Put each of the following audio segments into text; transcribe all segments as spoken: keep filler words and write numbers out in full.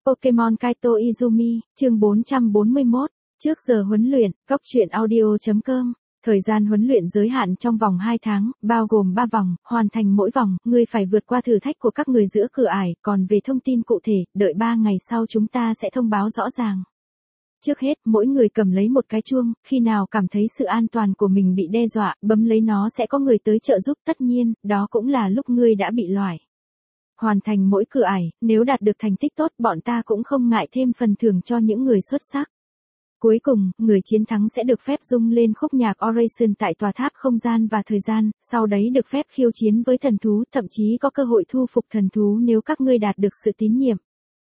Pokemon Kaito Izumi, chương bốn trăm bốn mươi mốt, trước giờ huấn luyện, cốc truyện audio chấm com. Thời gian huấn luyện giới hạn trong vòng hai tháng, bao gồm ba vòng, hoàn thành mỗi vòng, ngươi phải vượt qua thử thách của các người giữa cửa ải, còn về thông tin cụ thể, đợi ba ngày sau chúng ta sẽ thông báo rõ ràng. Trước hết, mỗi người cầm lấy một cái chuông, khi nào cảm thấy sự an toàn của mình bị đe dọa, bấm lấy nó sẽ có người tới trợ giúp, tất nhiên, đó cũng là lúc ngươi đã bị loại. Hoàn thành mỗi cửa ải, nếu đạt được thành tích tốt, bọn ta cũng không ngại thêm phần thưởng cho những người xuất sắc. Cuối cùng, người chiến thắng sẽ được phép rung lên khúc nhạc Oration tại tòa tháp không gian và thời gian, sau đấy được phép khiêu chiến với thần thú, thậm chí có cơ hội thu phục thần thú nếu các ngươi đạt được sự tín nhiệm.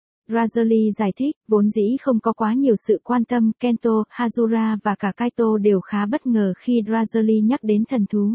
Razorly giải thích, vốn dĩ không có quá nhiều sự quan tâm, Kento, Hazura và cả Kaito đều khá bất ngờ khi Razorly nhắc đến thần thú.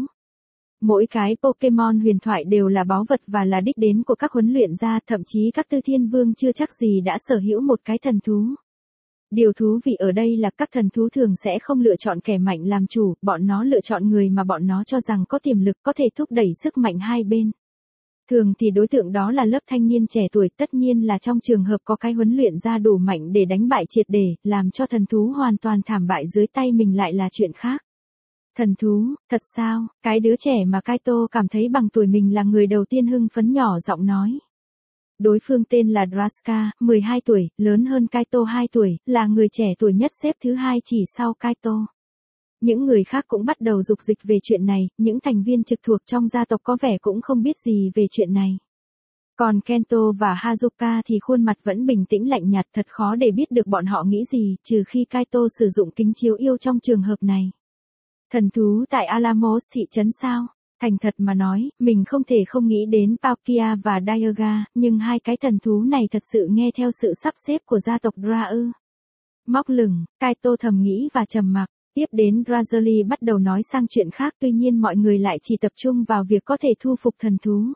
Mỗi cái Pokemon huyền thoại đều là báu vật và là đích đến của các huấn luyện gia, thậm chí các tư thiên vương chưa chắc gì đã sở hữu một cái thần thú. Điều thú vị ở đây là các thần thú thường sẽ không lựa chọn kẻ mạnh làm chủ, bọn nó lựa chọn người mà bọn nó cho rằng có tiềm lực có thể thúc đẩy sức mạnh hai bên. Thường thì đối tượng đó là lớp thanh niên trẻ tuổi, tất nhiên là trong trường hợp có cái huấn luyện ra đủ mạnh để đánh bại triệt để, làm cho thần thú hoàn toàn thảm bại dưới tay mình lại là chuyện khác. Thần thú, thật sao? Cái đứa trẻ mà Kaito cảm thấy bằng tuổi mình là người đầu tiên hưng phấn nhỏ giọng nói. Đối phương tên là Draska, mười hai tuổi, lớn hơn Kaito hai tuổi, là người trẻ tuổi nhất xếp thứ hai chỉ sau Kaito. Những người khác cũng bắt đầu dục dịch về chuyện này, những thành viên trực thuộc trong gia tộc có vẻ cũng không biết gì về chuyện này. Còn Kento và Hazuka thì khuôn mặt vẫn bình tĩnh lạnh nhạt, thật khó để biết được bọn họ nghĩ gì, trừ khi Kaito sử dụng kính chiếu yêu trong trường hợp này. Thần thú tại Alamos thị trấn sao? Thành thật mà nói, mình không thể không nghĩ đến Palkia và Dialga, nhưng hai cái thần thú này thật sự nghe theo sự sắp xếp của gia tộc Dra ư. Móc lửng, Kaito thầm nghĩ và trầm mặc. Tiếp đến Razorly bắt đầu nói sang chuyện khác, tuy nhiên mọi người lại chỉ tập trung vào việc có thể thu phục thần thú.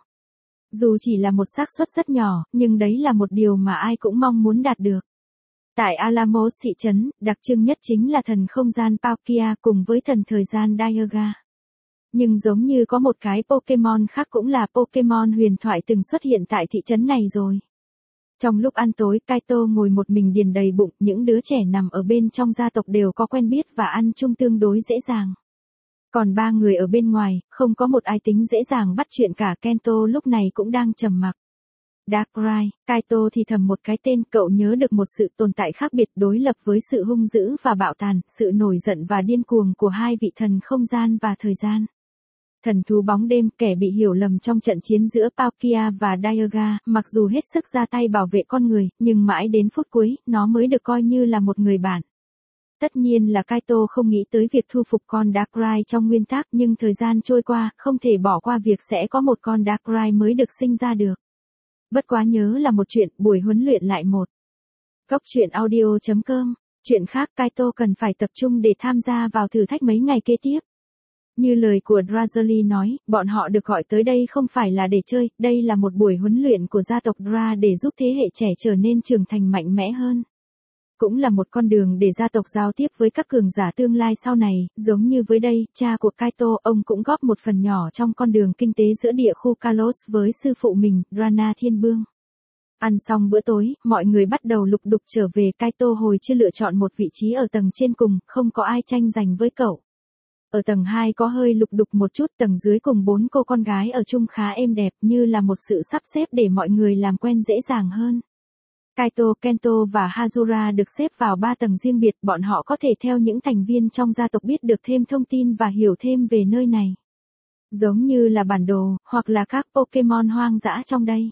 Dù chỉ là một xác suất rất nhỏ, nhưng đấy là một điều mà ai cũng mong muốn đạt được. Tại Alamos thị trấn, đặc trưng nhất chính là thần không gian Palkia cùng với thần thời gian Dialga. Nhưng giống như có một cái Pokemon khác cũng là Pokemon huyền thoại từng xuất hiện tại thị trấn này rồi. Trong lúc ăn tối, Kaito ngồi một mình điền đầy bụng, những đứa trẻ nằm ở bên trong gia tộc đều có quen biết và ăn chung tương đối dễ dàng. Còn ba người ở bên ngoài, không có một ai tính dễ dàng bắt chuyện cả. Kento lúc này cũng đang trầm mặc. Darkrai, Kaito thì thầm một cái tên, cậu nhớ được một sự tồn tại khác biệt đối lập với sự hung dữ và bạo tàn, sự nổi giận và điên cuồng của hai vị thần không gian và thời gian. Thần thú bóng đêm, kẻ bị hiểu lầm trong trận chiến giữa Palkia và Dialga, mặc dù hết sức ra tay bảo vệ con người, nhưng mãi đến phút cuối, nó mới được coi như là một người bạn. Tất nhiên là Kaito không nghĩ tới việc thu phục con Darkrai trong nguyên tắc, nhưng thời gian trôi qua, không thể bỏ qua việc sẽ có một con Darkrai mới được sinh ra được. Bất quá nhớ là một chuyện, buổi huấn luyện lại một. Cốc truyện audio chấm com. Chuyện khác, Kaito cần phải tập trung để tham gia vào thử thách mấy ngày kế tiếp. Như lời của Razorly nói, bọn họ được gọi tới đây không phải là để chơi, đây là một buổi huấn luyện của gia tộc Dra để giúp thế hệ trẻ trở nên trưởng thành mạnh mẽ hơn. Cũng là một con đường để gia tộc giao tiếp với các cường giả tương lai sau này, giống như với đây, cha của Kaito, ông cũng góp một phần nhỏ trong con đường kinh tế giữa địa khu Kalos với sư phụ mình, Rana Thiên Bương. Ăn xong bữa tối, mọi người bắt đầu lục đục trở về. Kaito hồi chưa lựa chọn một vị trí ở tầng trên cùng, không có ai tranh giành với cậu. Ở tầng hai có hơi lục đục một chút, tầng dưới cùng bốn cô con gái ở chung khá êm đẹp, như là một sự sắp xếp để mọi người làm quen dễ dàng hơn. Kaito, Kento và Hazura được xếp vào ba tầng riêng biệt, bọn họ có thể theo những thành viên trong gia tộc biết được thêm thông tin và hiểu thêm về nơi này. Giống như là bản đồ, hoặc là các Pokemon hoang dã trong đây.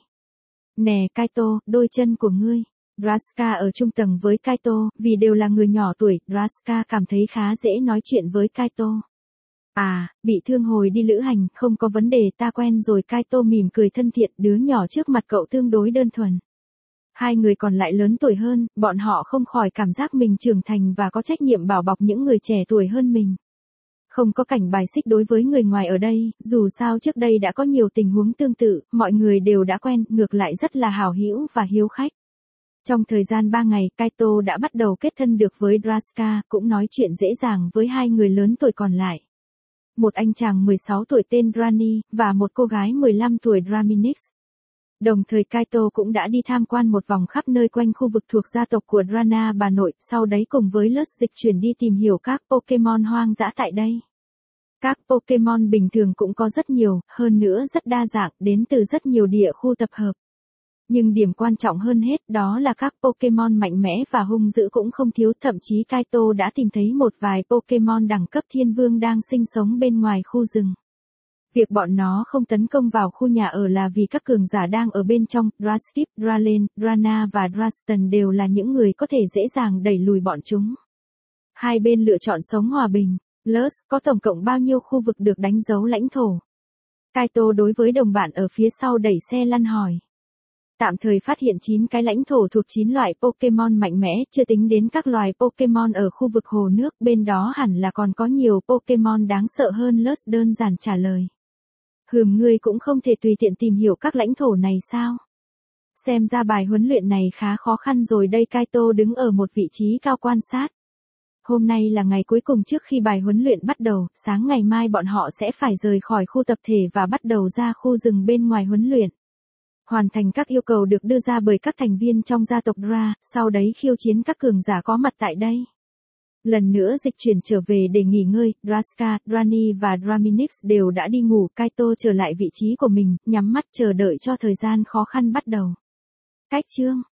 Nè Kaito, đôi chân của ngươi. Draska ở chung tầng với Kaito, vì đều là người nhỏ tuổi, Draska cảm thấy khá dễ nói chuyện với Kaito. À, bị thương hồi đi lữ hành, không có vấn đề, ta quen rồi. Kaito mỉm cười thân thiện, đứa nhỏ trước mặt cậu tương đối đơn thuần. Hai người còn lại lớn tuổi hơn, bọn họ không khỏi cảm giác mình trưởng thành và có trách nhiệm bảo bọc những người trẻ tuổi hơn mình. Không có cảnh bài xích đối với người ngoài ở đây, dù sao trước đây đã có nhiều tình huống tương tự, mọi người đều đã quen, ngược lại rất là hảo hữu và hiếu khách. Trong thời gian ba ngày, Kaito đã bắt đầu kết thân được với Draska, cũng nói chuyện dễ dàng với hai người lớn tuổi còn lại. Một anh chàng mười sáu tuổi tên Rani, và một cô gái mười lăm tuổi Draminix. Đồng thời Kaito cũng đã đi tham quan một vòng khắp nơi quanh khu vực thuộc gia tộc của Drana bà nội, sau đấy cùng với Lutz dịch chuyển đi tìm hiểu các Pokemon hoang dã tại đây. Các Pokemon bình thường cũng có rất nhiều, hơn nữa rất đa dạng, đến từ rất nhiều địa khu tập hợp. Nhưng điểm quan trọng hơn hết đó là các Pokemon mạnh mẽ và hung dữ cũng không thiếu, thậm chí Kaito đã tìm thấy một vài Pokemon đẳng cấp thiên vương đang sinh sống bên ngoài khu rừng. Việc bọn nó không tấn công vào khu nhà ở là vì các cường giả đang ở bên trong, Draskip, Dralen, Drana và Draston đều là những người có thể dễ dàng đẩy lùi bọn chúng. Hai bên lựa chọn sống hòa bình. Lutz, có tổng cộng bao nhiêu khu vực được đánh dấu lãnh thổ? Kaito đối với đồng bạn ở phía sau đẩy xe lăn hỏi. Tạm thời phát hiện chín cái lãnh thổ thuộc chín loại Pokemon mạnh mẽ, chưa tính đến các loài Pokemon ở khu vực hồ nước, bên đó hẳn là còn có nhiều Pokemon đáng sợ hơn. Lutz đơn giản trả lời. Hừm, ngươi cũng không thể tùy tiện tìm hiểu các lãnh thổ này sao? Xem ra bài huấn luyện này khá khó khăn rồi đây. Kaito đứng ở một vị trí cao quan sát. Hôm nay là ngày cuối cùng trước khi bài huấn luyện bắt đầu, sáng ngày mai bọn họ sẽ phải rời khỏi khu tập thể và bắt đầu ra khu rừng bên ngoài huấn luyện. Hoàn thành các yêu cầu được đưa ra bởi các thành viên trong gia tộc Dra, sau đấy khiêu chiến các cường giả có mặt tại đây. Lần nữa dịch chuyển trở về để nghỉ ngơi, Draska, Drani và Draminix đều đã đi ngủ. Kaito trở lại vị trí của mình, nhắm mắt chờ đợi cho thời gian khó khăn bắt đầu. Cách chương